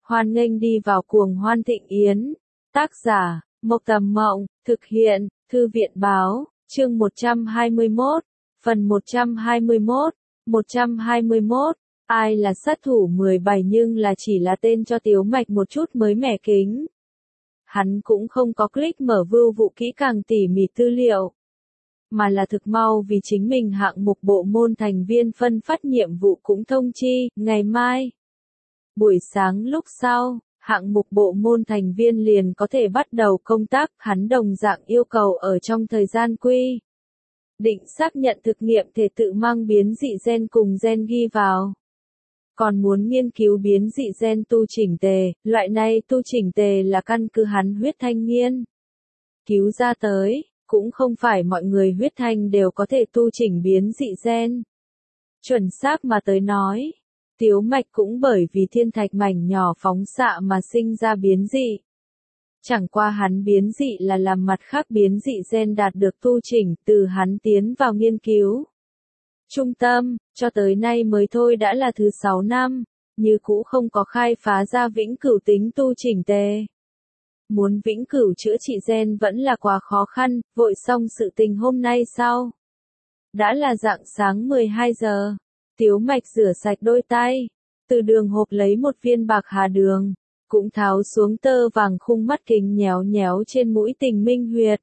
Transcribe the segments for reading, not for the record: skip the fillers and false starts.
Hoan nghênh đi vào cuồng hoan thịnh yến. Tác giả, Mộc Tầm Mộng, thực hiện, Thư viện Báo, chương 121, phần 121, 121. Ai là sát thủ 17 nhưng là chỉ là tên cho Tiếu Mạch một chút mới mẻ kính. Hắn cũng không có click mở view vụ kỹ càng tỉ mỉ tư liệu, mà là thực mau vì chính mình hạng mục bộ môn thành viên phân phát nhiệm vụ cũng thông chi, ngày mai. Buổi sáng lúc sau, hạng mục bộ môn thành viên liền có thể bắt đầu công tác, hắn đồng dạng yêu cầu ở trong thời gian quy định xác nhận thực nghiệm thể tự mang biến dị gen cùng gen ghi vào. Còn muốn nghiên cứu biến dị gen tu chỉnh tề, loại này tu chỉnh tề là căn cứ hắn huyết thanh nghiên cứu ra tới, cũng không phải mọi người huyết thanh đều có thể tu chỉnh biến dị gen. Chuẩn xác mà tới nói, Tiếu Mạch cũng bởi vì thiên thạch mảnh nhỏ phóng xạ mà sinh ra biến dị. Chẳng qua hắn biến dị là làm mặt khác biến dị gen đạt được tu chỉnh từ hắn tiến vào nghiên cứu trung tâm, cho tới nay mới thôi đã là thứ 6 năm, như cũ không có khai phá ra vĩnh cửu tính tu chỉnh tề. Muốn vĩnh cửu chữa trị gen vẫn là quá khó khăn, vội xong sự tình hôm nay sau. Đã là rạng sáng 12 giờ, Tiếu Mạch rửa sạch đôi tay, từ đường hộp lấy một viên bạc hà đường, cũng tháo xuống tơ vàng khung mắt kính nhéo nhéo trên mũi Tình Minh huyệt,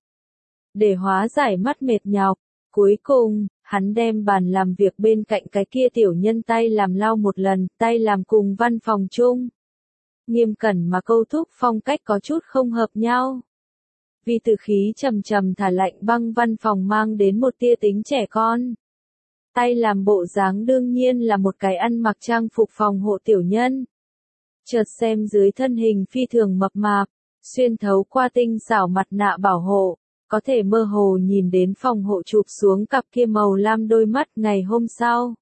để hóa giải mắt mệt nhọc. Cuối cùng, hắn đem bàn làm việc bên cạnh cái kia tiểu nhân tay làm lau một lần, tay làm cùng văn phòng chung. Nghiêm cẩn mà câu thúc phong cách có chút không hợp nhau. Vì từ khí trầm trầm thả lạnh băng văn phòng mang đến một tia tính trẻ con. Tay làm bộ dáng đương nhiên là một cái ăn mặc trang phục phòng hộ tiểu nhân. Chợt xem dưới thân hình phi thường mập mạp, xuyên thấu qua tinh xảo mặt nạ bảo hộ, có thể mơ hồ nhìn đến phòng hộ chụp xuống cặp kia màu lam đôi mắt. Ngày hôm sau,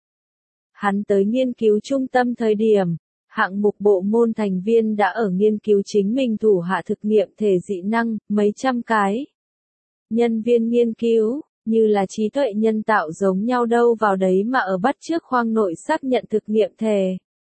hắn tới nghiên cứu trung tâm thời điểm, hạng mục bộ môn thành viên đã ở nghiên cứu chính mình thủ hạ thực nghiệm thể dị năng, mấy trăm cái. Nhân viên nghiên cứu, như là trí tuệ nhân tạo giống nhau đâu vào đấy mà ở bắt chước khoang nội xác nhận thực nghiệm thể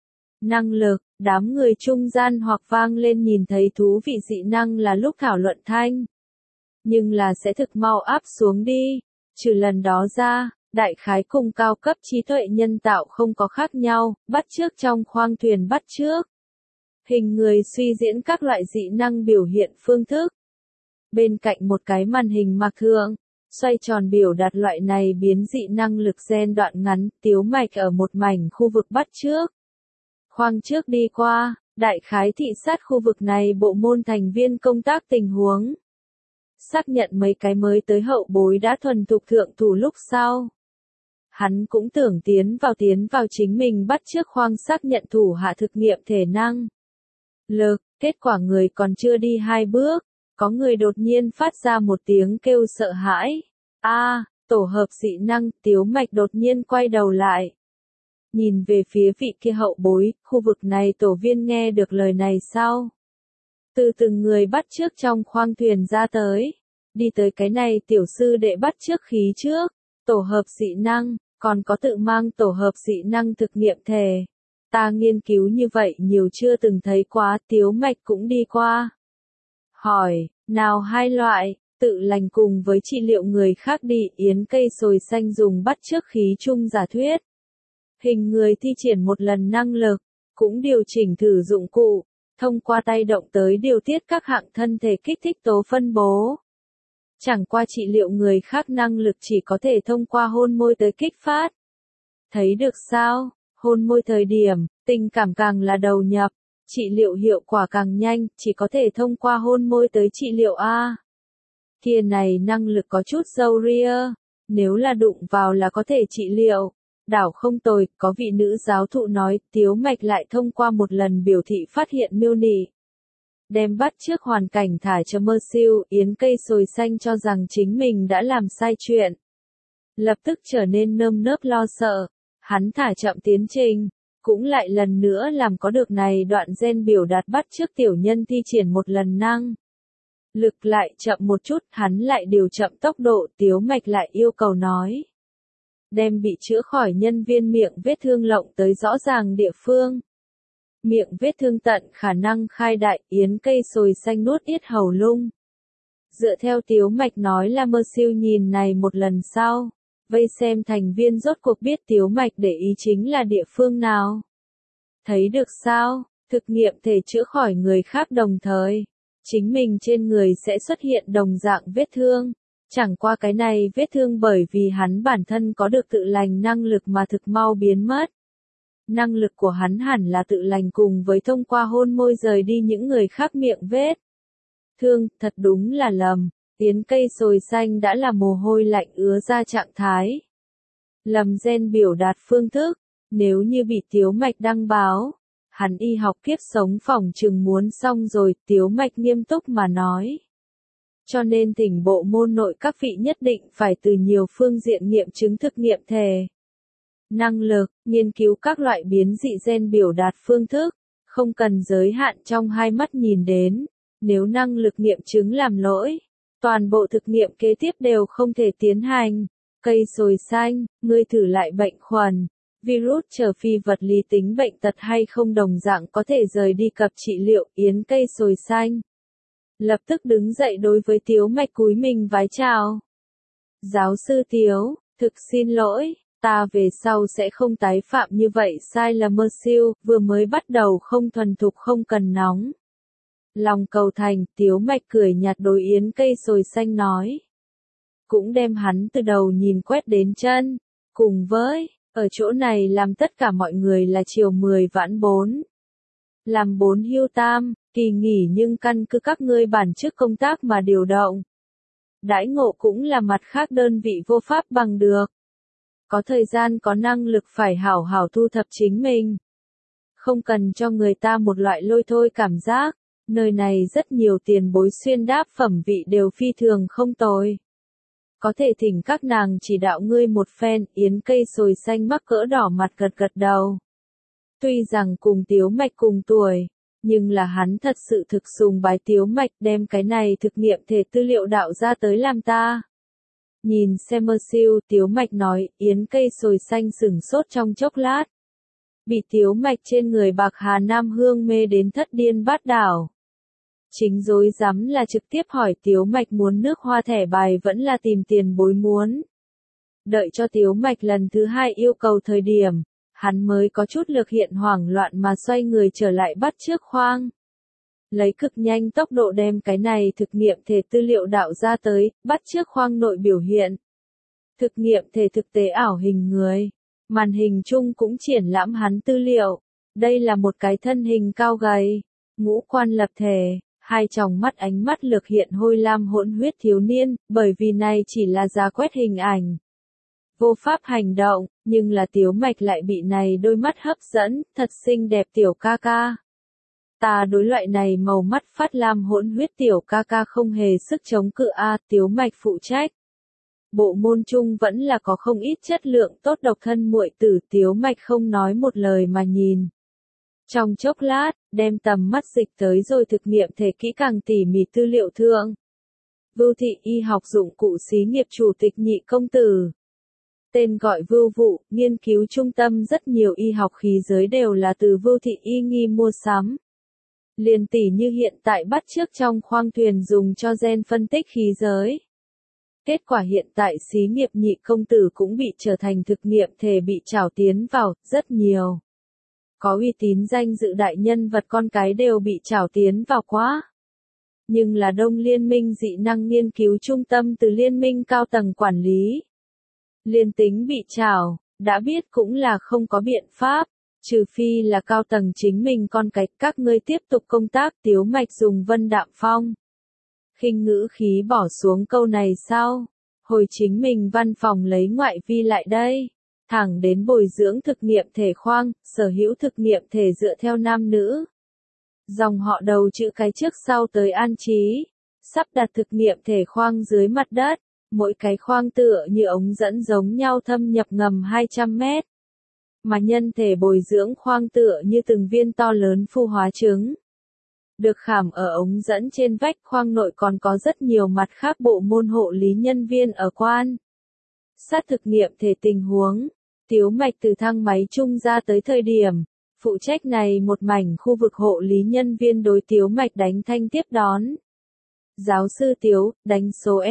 năng lực. Đám người trung gian hoặc vang lên nhìn thấy thú vị dị năng là lúc thảo luận thanh. Nhưng là sẽ thực mau áp xuống đi. Trừ lần đó ra, đại khái cùng cao cấp trí tuệ nhân tạo không có khác nhau, bắt chước trong khoang thuyền bắt chước. Hình người suy diễn các loại dị năng biểu hiện phương thức. Bên cạnh một cái màn hình mặc thượng, xoay tròn biểu đạt loại này biến dị năng lực gen đoạn ngắn, Tiếu Mạch ở một mảnh khu vực bắt chước. Khoang trước đi qua, đại khái thị sát khu vực này bộ môn thành viên công tác tình huống. Xác nhận mấy cái mới tới hậu bối đã thuần thục thượng thủ lúc sau. Hắn cũng tưởng tiến vào chính mình bắt chước khoang xác nhận thủ hạ thực nghiệm thể năng lực, kết quả người còn chưa đi 2 bước, có người đột nhiên phát ra một tiếng kêu sợ hãi. Tổ hợp dị năng. Tiếu Mạch đột nhiên quay đầu lại, nhìn về phía vị kia hậu bối. Khu vực này tổ viên nghe được lời này sau, từ từng người bắt chước trong khoang thuyền ra tới, đi tới cái này tiểu sư đệ bắt chước khí trước, tổ hợp dị năng, còn có tự mang tổ hợp dị năng thực nghiệm thể. Ta nghiên cứu như vậy nhiều chưa từng thấy quá. Tiếu Mạch cũng đi qua, hỏi, nào hai loại, tự lành cùng với trị liệu người khác đi. Yến cây sồi xanh dùng bắt chước khí chung giả thuyết. Hình người thi triển một lần năng lực, cũng điều chỉnh thử dụng cụ, thông qua tay động tới điều tiết các hạng thân thể kích thích tố phân bố. Chẳng qua trị liệu người khác năng lực chỉ có thể thông qua hôn môi tới kích phát. Thấy được sao? Hôn môi thời điểm, tình cảm càng là đầu nhập, trị liệu hiệu quả càng nhanh, chỉ có thể thông qua hôn môi tới trị liệu a. Kia này năng lực có chút sâu ria, nếu là đụng vào là có thể trị liệu. Đảo không tồi, có vị nữ giáo thụ nói. Tiếu Mạch lại thông qua một lần biểu thị phát hiện miêu nị, đem bắt chước hoàn cảnh thả cho mơ siêu. Yến cây sồi xanh cho rằng chính mình đã làm sai chuyện, lập tức trở nên nơm nớp lo sợ. Hắn thả chậm tiến trình, cũng lại lần nữa làm có được này đoạn gen biểu đạt bắt chước tiểu nhân thi triển một lần năng lực lại chậm một chút. Hắn lại điều chậm tốc độ. Tiếu Mạch lại yêu cầu nói, đem bị chữa khỏi nhân viên miệng vết thương lộng tới rõ ràng địa phương. miệng vết thương tận khả năng khai đại, yến cây sồi xanh nuốt yết hầu lung. Dựa theo Tiếu Mạch nói là mơ siêu nhìn này một lần sau, vây xem thành viên rốt cuộc biết Tiếu Mạch để ý chính là địa phương nào. Thấy được sao, thực nghiệm thể chữa khỏi người khác đồng thời, chính mình trên người sẽ xuất hiện đồng dạng vết thương. Chẳng qua cái này vết thương bởi vì hắn bản thân có được tự lành năng lực mà thực mau biến mất. Năng lực của hắn hẳn là tự lành cùng với thông qua hôn môi rời đi những người khác miệng vết thương, thật đúng là lầm. Yến cây sồi xanh đã là mồ hôi lạnh ứa ra trạng thái. Lầm gen biểu đạt phương thức, nếu như bị Tiếu Mạch đăng báo, hắn y học kiếp sống phỏng chừng muốn xong rồi, Tiếu Mạch nghiêm túc mà nói. Cho nên thỉnh bộ môn nội các vị nhất định phải từ nhiều phương diện nghiệm chứng thực nghiệm thể. Năng lực, nghiên cứu các loại biến dị gen biểu đạt phương thức, không cần giới hạn trong hai mắt nhìn đến. Nếu năng lực nghiệm chứng làm lỗi, toàn bộ thực nghiệm kế tiếp đều không thể tiến hành. Cây sồi xanh, ngươi thử lại bệnh khuẩn, virus chờ phi vật lý tính bệnh tật hay không đồng dạng có thể rời đi cập trị liệu. Yến cây sồi xanh lập tức đứng dậy đối với Tiếu Mạch cúi mình vái chào. Giáo sư Tiếu, thực xin lỗi, ta về sau sẽ không tái phạm như vậy sai lầm mơ siêu, vừa mới bắt đầu không thuần thục không cần nóng. Lòng cầu thành, Tiếu Mạch cười nhạt đối Yến cây sồi xanh nói. Cũng đem hắn từ đầu nhìn quét đến chân, cùng với, ở chỗ này làm tất cả mọi người là chiều 10 vãn 4. Làm 4 hưu tam, kỳ nghỉ nhưng căn cứ các ngươi bản chức công tác mà điều động. Đãi ngộ cũng là mặt khác đơn vị vô pháp bằng được. Có thời gian có năng lực phải hảo hảo thu thập chính mình. Không cần cho người ta một loại lôi thôi cảm giác, nơi này rất nhiều tiền bối xuyên đáp phẩm vị đều phi thường không tồi. Có thể thỉnh các nàng chỉ đạo ngươi một phen. Yến cây sồi xanh mắc cỡ đỏ mặt gật gật đầu. Tuy rằng cùng Tiếu Mạch cùng tuổi, nhưng là hắn thật sự thực sùng bái Tiếu Mạch đem cái này thực nghiệm thể tư liệu đạo ra tới làm ta. Nhìn xem mơ siêu, Tiếu Mạch nói. Yến cây sồi xanh sửng sốt trong chốc lát. Bị Tiếu Mạch trên người bạc hà nam hương mê đến thất điên bát đảo. Chính dối rắm là trực tiếp hỏi Tiếu Mạch muốn nước hoa thẻ bài vẫn là tìm tiền bối muốn. Đợi cho Tiếu Mạch lần thứ hai yêu cầu thời điểm, hắn mới có chút lực hiện hoảng loạn mà xoay người trở lại bắt trước khoang. Lấy cực nhanh tốc độ đem cái này thực nghiệm thể tư liệu đạo ra tới, bắt trước khoang nội biểu hiện. Thực nghiệm thể thực tế ảo hình người. Màn hình chung cũng triển lãm hắn tư liệu. Đây là một cái thân hình cao gầy, ngũ quan lập thể, hai tròng mắt ánh mắt lược hiện hôi lam hỗn huyết thiếu niên, bởi vì này chỉ là giá quét hình ảnh. Vô pháp hành động, nhưng là Tiếu Mạch lại bị này đôi mắt hấp dẫn, thật xinh đẹp tiểu ca ca. Ta đối loại này màu mắt phát lam hỗn huyết tiểu ca ca không hề sức chống cự a. Tiếu Mạch phụ trách. Bộ môn chung vẫn là có không ít chất lượng tốt độc thân muội tử. Tiếu Mạch không nói một lời mà nhìn. Trong chốc lát, đem tầm mắt dịch tới rồi thực nghiệm thể kỹ càng tỉ mỉ tư liệu thượng. Vưu Thị Y học dụng cụ xí nghiệp chủ tịch Nhị công tử. Tên gọi Vưu Vụ, nghiên cứu trung tâm rất nhiều y học khí giới đều là từ Vưu Thị Y nghi mua sắm. Liền tỉ như hiện tại bắt chước trong khoang thuyền dùng cho gen phân tích khí giới. Kết quả hiện tại xí nghiệp Nhị công tử cũng bị trở thành thực nghiệm thể bị trảo tiến vào, rất nhiều. Có uy tín danh dự đại nhân vật con cái đều bị trảo tiến vào quá. Nhưng là Đông Liên minh dị năng nghiên cứu trung tâm từ liên minh cao tầng quản lý. Liên tính bị trảo, đã biết cũng là không có biện pháp, trừ phi là cao tầng chính mình con cái. Các ngươi tiếp tục công tác. Tiếu Mạch dùng vân đạm phong. Khinh ngữ khí bỏ xuống câu này sau. Hồi chính mình văn phòng lấy ngoại vi lại đây. Thẳng đến bồi dưỡng thực nghiệm thể khoang, sở hữu thực nghiệm thể dựa theo nam nữ. Dòng họ đầu chữ cái trước sau tới an trí. Sắp đặt thực nghiệm thể khoang dưới mặt đất. Mỗi cái khoang tựa như ống dẫn giống nhau thâm nhập ngầm 200 mét. Mà nhân thể bồi dưỡng khoang tựa như từng viên to lớn phu hóa trứng. Được khảm ở ống dẫn trên vách khoang nội còn có rất nhiều mặt khác bộ môn hộ lý nhân viên ở quan. Sát thực nghiệm thể tình huống. Tiếu Mạch từ thang máy chung ra tới thời điểm. phụ trách này một mảnh khu vực hộ lý nhân viên đối Tiếu Mạch đánh thanh tiếp đón. Giáo sư Tiếu, đánh số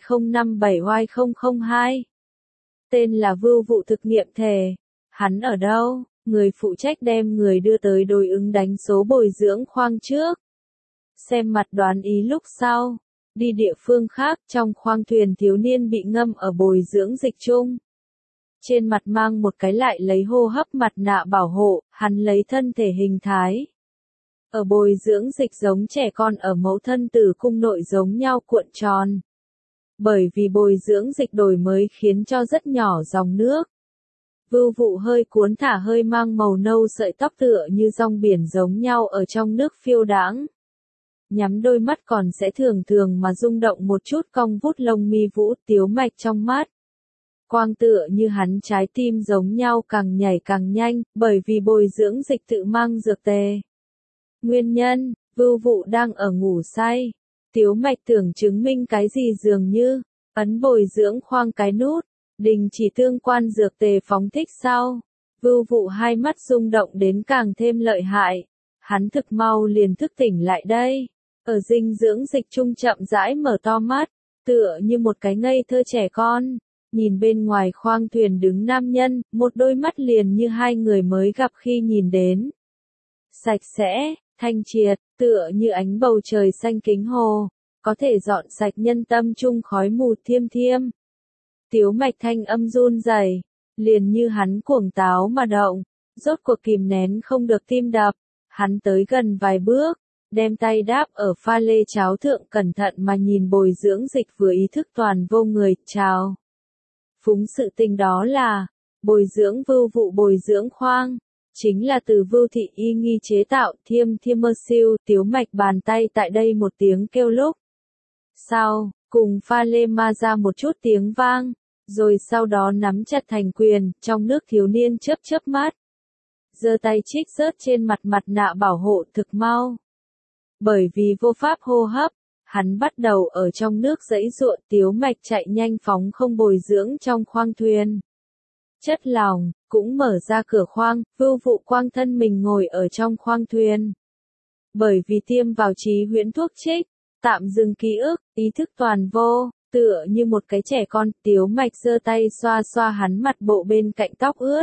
MG057Y002. Tên là Vưu Vụ thực nghiệm thể. Hắn ở đâu? Người phụ trách đem người đưa tới đối ứng đánh số bồi dưỡng khoang trước. Xem mặt đoán ý lúc sau. Đi địa phương khác, trong khoang thuyền thiếu niên bị ngâm ở bồi dưỡng dịch chung. Trên mặt mang một cái lại lấy hô hấp mặt nạ bảo hộ, hắn lấy thân thể hình thái. Ở bồi dưỡng dịch giống trẻ con ở mẫu thân tử cung nội giống nhau cuộn tròn. Bởi vì bồi dưỡng dịch đổi mới khiến cho rất nhỏ dòng nước. Vưu Vụ hơi cuốn thả hơi mang màu nâu sợi tóc tựa như rong biển giống nhau ở trong nước phiêu đãng. Nhắm đôi mắt còn sẽ thường thường mà rung động một chút cong vút lông mi vũ Tiếu Mạch trong mắt. Quang tựa như hắn trái tim giống nhau càng nhảy càng nhanh, bởi vì bồi dưỡng dịch tự mang dược tề. Nguyên nhân, Vưu Vụ đang ở ngủ say. Tiếu Mạch tưởng chứng minh cái gì dường như, ấn bồi dưỡng khoang cái nút, đình chỉ tương quan dược tề phóng thích sau. Vưu Vụ hai mắt rung động đến càng thêm lợi hại. Hắn thực mau liền thức tỉnh lại đây. Ở dinh dưỡng dịch trung chậm rãi mở to mắt, tựa như một cái ngây thơ trẻ con. Nhìn bên ngoài khoang thuyền đứng nam nhân, một đôi mắt liền như hai người mới gặp khi nhìn đến. Sạch sẽ, thanh triệt, tựa như ánh bầu trời xanh kính hồ, có thể dọn sạch nhân tâm chung khói mù thiêm thiêm. Tiếu Mạch thanh âm run rẩy, liền như hắn cuồng táo mà động, rốt cuộc kìm nén không được tim đập, hắn tới gần vài bước, đem tay đáp ở pha lê cháo thượng cẩn thận mà nhìn bồi dưỡng dịch vừa ý thức toàn vô người, chào. Phúng sự tình đó là, bồi dưỡng Vưu Vụ bồi dưỡng khoang, chính là từ Vưu Thị Y nghi chế tạo thiêm mơ siêu. Tiếu Mạch bàn tay tại đây một tiếng kêu lúc. Sau, cùng pha lê ma ra một chút tiếng vang, rồi sau đó nắm chặt thành quyền, trong nước thiếu niên chớp chớp mắt. Giơ tay trích rớt trên mặt nạ bảo hộ thực mau. Bởi vì vô pháp hô hấp, hắn bắt đầu ở trong nước giãy giụa. Tiếu Mạch chạy nhanh phóng không bồi dưỡng trong khoang thuyền. Chất lỏng, cũng mở ra cửa khoang, Vưu Vụ quang thân mình ngồi ở trong khoang thuyền. Bởi vì tiêm vào trí huyễn thuốc trích, tạm dừng ký ức, ý thức toàn vô, tựa như một cái trẻ con. Tiếu Mạch giơ tay xoa xoa hắn mặt bộ bên cạnh tóc ướt.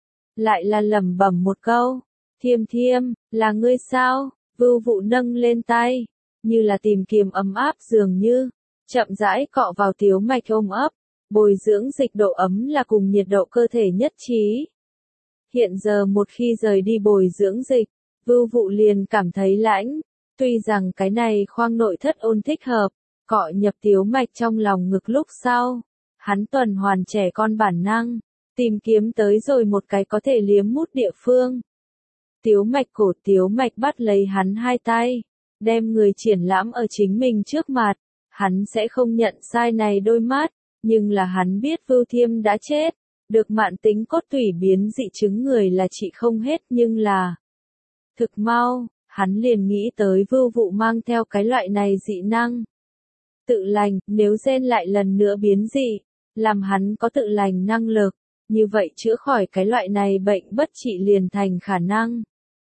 Lại là lẩm bẩm một câu, Thiêm, là ngươi sao? Vưu Vụ nâng lên tay, như là tìm kiếm ấm áp dường như, chậm rãi cọ vào Tiếu Mạch ôm ấp. Bồi dưỡng dịch độ ấm là cùng nhiệt độ cơ thể nhất trí. Hiện giờ một khi rời đi bồi dưỡng dịch, Vưu Vụ liền cảm thấy lãnh. Tuy rằng cái này khoang nội thất ôn thích hợp, cọ nhập Tiếu Mạch trong lòng ngực lúc sau. Hắn tuần hoàn trẻ con bản năng, tìm kiếm tới rồi một cái có thể liếm mút địa phương. Tiếu Mạch bắt lấy hắn hai tay, đem người triển lãm ở chính mình trước mặt. Hắn sẽ không nhận sai này đôi mắt. Nhưng là hắn biết Vưu Thiêm đã chết, được mạn tính cốt tủy biến dị chứng người là trị không hết, nhưng là thực mau, hắn liền nghĩ tới Vưu Vụ mang theo cái loại này dị năng. Tự lành, nếu gen lại lần nữa biến dị, làm hắn có tự lành năng lực, như vậy chữa khỏi cái loại này bệnh bất trị liền thành khả năng.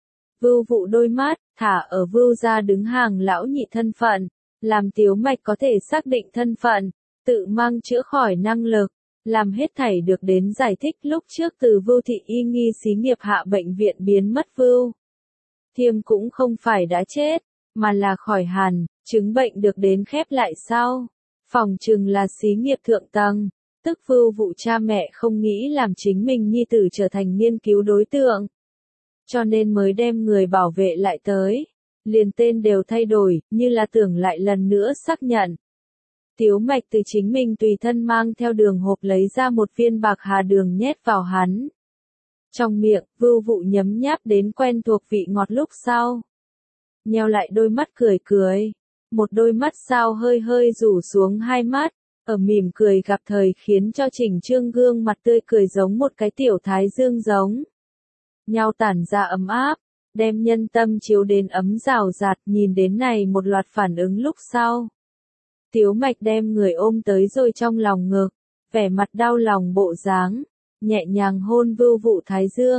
Vưu Vụ đôi mắt, thả ở Vưu gia đứng hàng lão nhị thân phận, làm Tiếu Mạch có thể xác định thân phận. Tự mang chữa khỏi năng lực, làm hết thảy được đến giải thích lúc trước từ Vưu Thị Y nghi xí nghiệp hạ bệnh viện biến mất. Vưu Thiêm cũng không phải đã chết, mà là khỏi hẳn, chứng bệnh được đến khép lại sau. Phòng trừng là xí nghiệp thượng tầng, tức Vưu Vụ cha mẹ không nghĩ làm chính mình nhi tử trở thành nghiên cứu đối tượng. Cho nên mới đem người bảo vệ lại tới, liền tên đều thay đổi, như là tưởng lại lần nữa xác nhận. Tiếu Mạch từ chính mình tùy thân mang theo đường hộp lấy ra một viên bạc hà đường nhét vào hắn. Trong miệng, Vưu Vụ nhấm nháp đến quen thuộc vị ngọt lúc sau. Nheo lại đôi mắt cười. Một đôi mắt sao hơi rủ xuống hai mắt, ở mỉm cười gặp thời khiến cho chỉnh trương gương mặt tươi cười giống một cái tiểu thái dương giống. Nhau tản ra ấm áp, đem nhân tâm chiếu đến ấm rào rạt. Nhìn đến này một loạt phản ứng lúc sau. Tiếu Mạch đem người ôm tới rồi trong lòng ngực, vẻ mặt đau lòng bộ dáng, nhẹ nhàng hôn Vưu Vụ thái dương,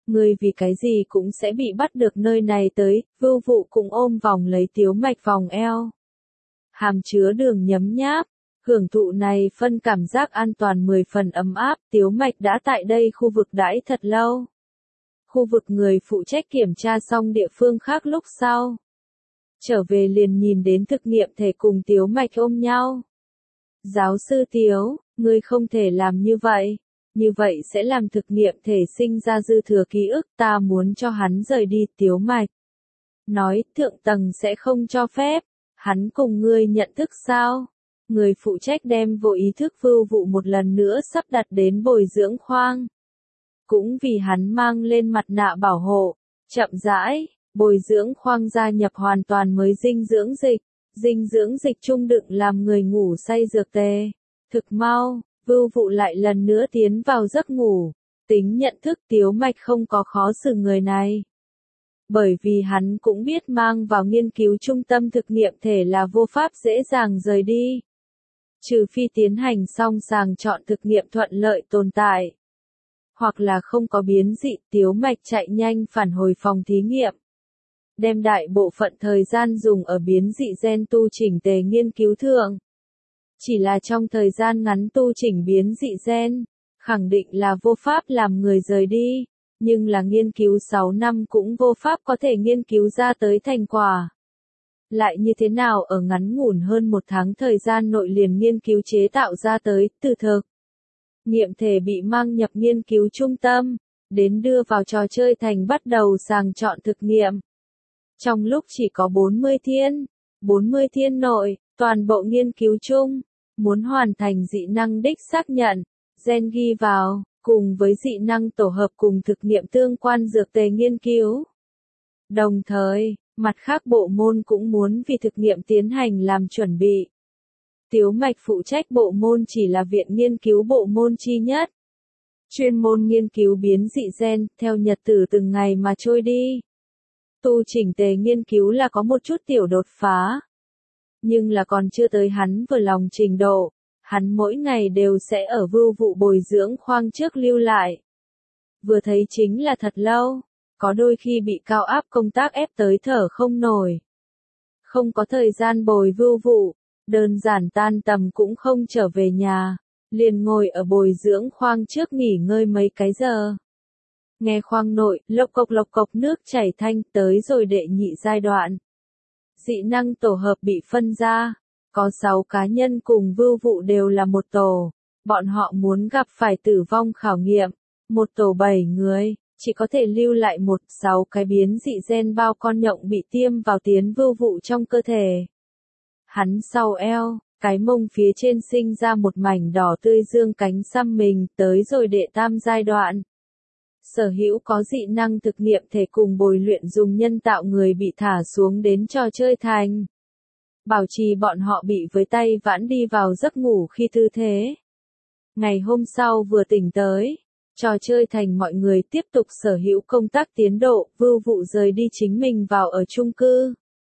ngươi vì cái gì cũng sẽ bị bắt được nơi này tới, Vưu Vụ cũng ôm vòng lấy Tiếu Mạch vòng eo. Hàm chứa đường nhấm nháp, hưởng thụ này phân cảm giác an toàn 10 phần ấm áp, Tiếu Mạch đã tại đây khu vực đãi thật lâu. Khu vực người phụ trách kiểm tra xong địa phương khác lúc sau. Trở về liền nhìn đến thực nghiệm thể cùng Tiếu Mạch ôm nhau. Giáo sư Tiếu, ngươi không thể làm như vậy sẽ làm thực nghiệm thể sinh ra dư thừa ký ức, ta muốn cho hắn rời đi. Tiếu Mạch nói, thượng tầng sẽ không cho phép, hắn cùng ngươi nhận thức sao? Người phụ trách đem vô ý thức Vưu Vụ một lần nữa sắp đặt đến bồi dưỡng khoang. Cũng vì hắn mang lên mặt nạ bảo hộ, chậm rãi, bồi dưỡng khoang gia nhập hoàn toàn mới dinh dưỡng dịch trung đựng làm người ngủ say dược tề. Thực mau, Vưu Vụ lại lần nữa tiến vào giấc ngủ, tính nhận thức Tiếu Mạch không có khó xử người này. Bởi vì hắn cũng biết mang vào nghiên cứu trung tâm thực nghiệm thể là vô pháp dễ dàng rời đi. Trừ phi tiến hành xong sàng chọn thực nghiệm thuận lợi tồn tại. Hoặc là không có biến dị, Tiếu Mạch chạy nhanh phản hồi phòng thí nghiệm. Đem đại bộ phận thời gian dùng ở biến dị gen tu chỉnh tề nghiên cứu thượng. Chỉ là trong thời gian ngắn tu chỉnh biến dị gen, khẳng định là vô pháp làm người rời đi, nhưng là nghiên cứu 6 năm cũng vô pháp có thể nghiên cứu ra tới thành quả. Lại như thế nào ở ngắn ngủn hơn 1 tháng thời gian nội liền nghiên cứu chế tạo ra tới, từ thực nghiệm thể bị mang nhập nghiên cứu trung tâm, đến đưa vào trò chơi thành bắt đầu sàng chọn thực nghiệm. Trong lúc chỉ có 40 thiên nội, toàn bộ nghiên cứu chung, muốn hoàn thành dị năng đích xác nhận, gen ghi vào, cùng với dị năng tổ hợp cùng thực nghiệm tương quan dược tề nghiên cứu. Đồng thời, mặt khác bộ môn cũng muốn vì thực nghiệm tiến hành làm chuẩn bị. Tiếu Mạch phụ trách bộ môn chỉ là viện nghiên cứu bộ môn chi nhất. Chuyên môn nghiên cứu biến dị gen, theo nhật tử từng ngày mà trôi đi. Tu chỉnh tề nghiên cứu là có một chút tiểu đột phá. Nhưng là còn chưa tới hắn vừa lòng trình độ, hắn mỗi ngày đều sẽ ở Vưu Vụ bồi dưỡng khoang trước lưu lại. Vừa thấy chính là thật lâu, có đôi khi bị cao áp công tác ép tới thở không nổi. Không có thời gian bồi Vưu Vụ, đơn giản tan tầm cũng không trở về nhà, liền ngồi ở bồi dưỡng khoang trước nghỉ ngơi mấy cái giờ. Nghe khoang nội, lộc cộc nước chảy thanh, tới rồi đệ nhị giai đoạn. Dị năng tổ hợp bị phân ra, có 6 cá nhân cùng Vưu Vụ đều là một tổ, bọn họ muốn gặp phải tử vong khảo nghiệm, một tổ 7 người, chỉ có thể lưu lại 6 cái biến dị gen bao con nhộng bị tiêm vào tiến Vưu Vụ trong cơ thể. Hắn sau eo, cái mông phía trên sinh ra một mảnh đỏ tươi dương cánh xăm mình, tới rồi đệ tam giai đoạn. Sở hữu có dị năng thực nghiệm thể cùng bồi luyện dùng nhân tạo người bị thả xuống đến trò chơi thành. Bảo trì bọn họ bị với tay vãn đi vào giấc ngủ khi tư thế. Ngày hôm sau vừa tỉnh tới, trò chơi thành mọi người tiếp tục sở hữu công tác tiến độ, Vưu Vụ rời đi chính mình vào ở chung cư.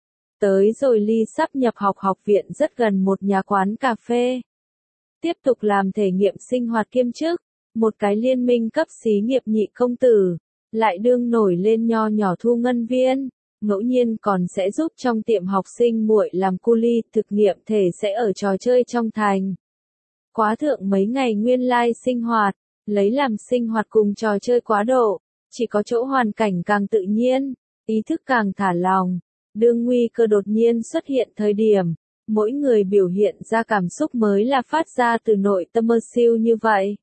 Tới rồi ly sắp nhập học viện rất gần một nhà quán cà phê. Tiếp tục làm thể nghiệm sinh hoạt kiêm chức, một cái liên minh cấp xí nghiệp nhị công tử, lại đương nổi lên nho nhỏ thu ngân viên, ngẫu nhiên còn sẽ giúp trong tiệm học sinh muội làm cu li, thực nghiệm thể sẽ ở trò chơi trong thành. Quá thượng mấy ngày nguyên lai sinh hoạt, lấy làm sinh hoạt cùng trò chơi quá độ, chỉ có chỗ hoàn cảnh càng tự nhiên, ý thức càng thả lòng. Đương nguy cơ đột nhiên xuất hiện thời điểm, mỗi người biểu hiện ra cảm xúc mới là phát ra từ nội tâm mơ siêu như vậy.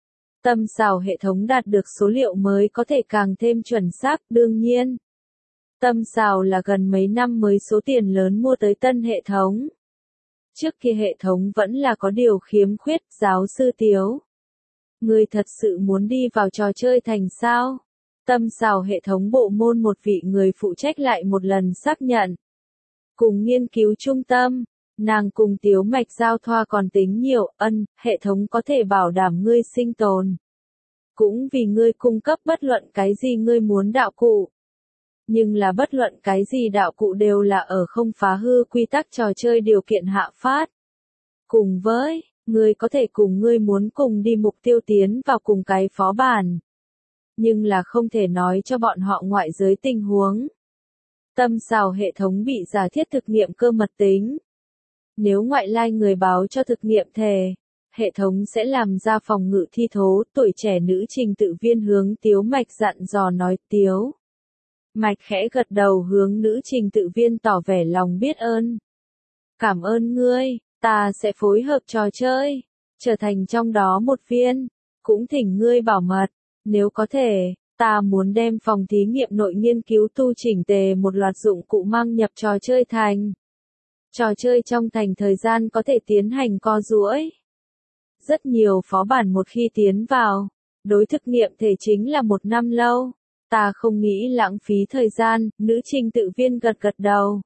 Tâm xào hệ thống đạt được số liệu mới có thể càng thêm chuẩn xác, đương nhiên. Tâm xào là gần mấy năm mới số tiền lớn mua tới tân hệ thống. Trước kia hệ thống vẫn là có điều khiếm khuyết, giáo sư Tiếu. Người thật sự muốn đi vào trò chơi thành sao? Tâm xào hệ thống bộ môn một vị người phụ trách lại một lần xác nhận. Cùng nghiên cứu trung tâm, nàng cùng Tiếu Mạch giao thoa còn tính nhiều, hệ thống có thể bảo đảm ngươi sinh tồn. Cũng vì ngươi cung cấp bất luận cái gì ngươi muốn đạo cụ. Nhưng là bất luận cái gì đạo cụ đều là ở không phá hư quy tắc trò chơi điều kiện hạ phát. Cùng với, ngươi có thể cùng ngươi muốn cùng đi mục tiêu tiến vào cùng cái phó bản. nhưng là không thể nói cho bọn họ ngoại giới tình huống. Tâm xào hệ thống bị giả thiết thực nghiệm cơ mật tính. Nếu ngoại lai người báo cho thực nghiệm thề, hệ thống sẽ làm ra phòng ngự thi thố. Tuổi trẻ nữ trình tự viên hướng Tiếu Mạch dặn dò nói. Tiếu Mạch khẽ gật đầu hướng nữ trình tự viên tỏ vẻ lòng biết ơn. Cảm ơn ngươi, ta sẽ phối hợp trò chơi, trở thành trong đó một viên, cũng thỉnh ngươi bảo mật, nếu có thể, ta muốn đem phòng thí nghiệm nội nghiên cứu tu chỉnh tề một loạt dụng cụ mang nhập trò chơi thành. Trò chơi trong thành thời gian có thể tiến hành co duỗi. Rất nhiều phó bản một khi tiến vào, đối thực nghiệm thể chính là 1 năm lâu. Ta không nghĩ lãng phí thời gian, nữ trình tự viên gật gật đầu.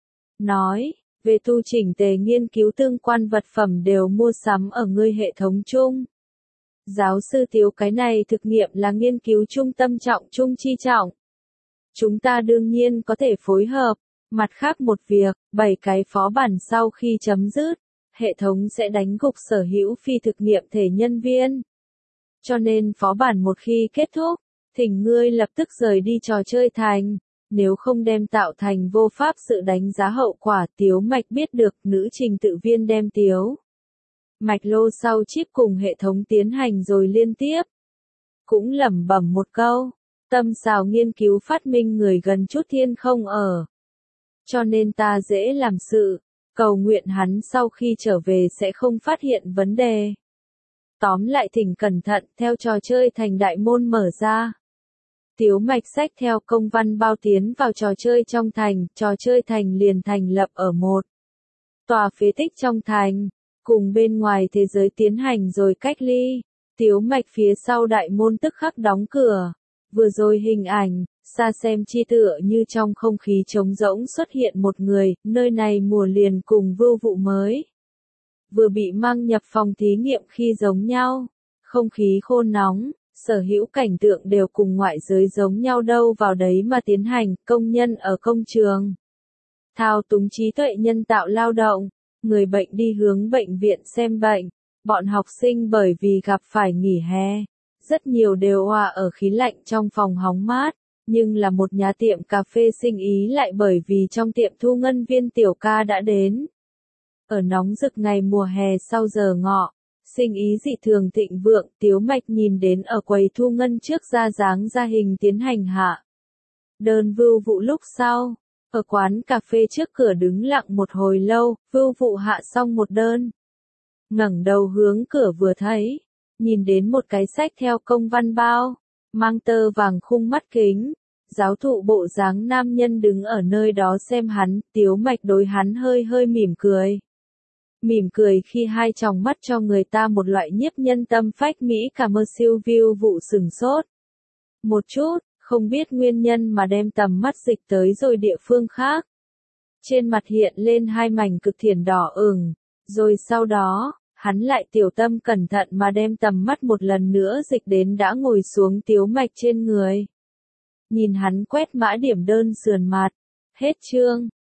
Nói, về tu chỉnh tề nghiên cứu tương quan vật phẩm đều mua sắm ở ngươi hệ thống chung. Giáo sư Tiếu, cái này thực nghiệm là nghiên cứu trung tâm trọng trung chi trọng. Chúng ta đương nhiên có thể phối hợp. Mặt khác một việc, 7 cái phó bản sau khi chấm dứt, hệ thống sẽ đánh gục sở hữu phi thực nghiệm thể nhân viên. Cho nên phó bản một khi kết thúc, thỉnh ngươi lập tức rời đi trò chơi thành, nếu không đem tạo thành vô pháp sự đánh giá hậu quả. Tiếu Mạch biết được, nữ trình tự viên đem Tiếu Mạch lô sau chip cùng hệ thống tiến hành rồi liên tiếp. Cũng lẩm bẩm một câu, tâm xào nghiên cứu phát minh người gần chút thiên không ở. Cho nên ta dễ làm sự, cầu nguyện hắn sau khi trở về sẽ không phát hiện vấn đề. Tóm lại thỉnh cẩn thận, theo trò chơi thành đại môn mở ra. Tiếu Mạch xách theo công văn bao tiến vào trò chơi trong thành, trò chơi thành liền thành lập ở một tòa phế tích trong thành, cùng bên ngoài thế giới tiến hành rồi cách ly. Tiếu Mạch phía sau đại môn tức khắc đóng cửa. Vừa rồi hình ảnh, xa xem chi tựa như trong không khí trống rỗng xuất hiện một người, nơi này mùa liền cùng vưu vụ mới vừa bị mang nhập phòng thí nghiệm khi giống nhau. Không khí khô nóng, sở hữu cảnh tượng đều cùng ngoại giới giống nhau đâu vào đấy mà tiến hành. Công nhân ở công trường thao túng trí tuệ nhân tạo lao động, người bệnh đi hướng bệnh viện xem bệnh, bọn học sinh bởi vì gặp phải nghỉ hè, rất nhiều đều òa ở khí lạnh trong phòng hóng mát, nhưng là một nhà tiệm cà phê sinh ý lại bởi vì trong tiệm thu ngân viên tiểu ca đã đến. Ở nóng rực ngày mùa hè sau giờ ngọ, sinh ý dị thường thịnh vượng. Tiếu Mạch nhìn đến ở quầy thu ngân trước ra dáng ra hình tiến hành hạ đơn vưu vụ. Lúc sau, ở quán cà phê trước cửa đứng lặng một hồi lâu, vưu vụ hạ xong một đơn, ngẩng đầu hướng cửa vừa thấy, nhìn đến một cái xách theo công văn bao, mang tơ vàng khung mắt kính, giáo thụ bộ dáng nam nhân đứng ở nơi đó xem hắn. Tiếu Mạch đối hắn hơi hơi mỉm cười. Mỉm cười khi hai tròng mắt cho người ta một loại nhiếp nhân tâm phách mỹ commercial view. Vụ sừng sốt một chút, không biết nguyên nhân mà đem tầm mắt dịch tới rồi địa phương khác. Trên mặt hiện lên hai mảnh cực thiển đỏ ửng, rồi sau đó, hắn lại tiểu tâm cẩn thận mà đem tầm mắt một lần nữa dịch đến đã ngồi xuống Tiếu Mạch trên người. Nhìn hắn quét mã điểm đơn sườn mặt. Hết chương.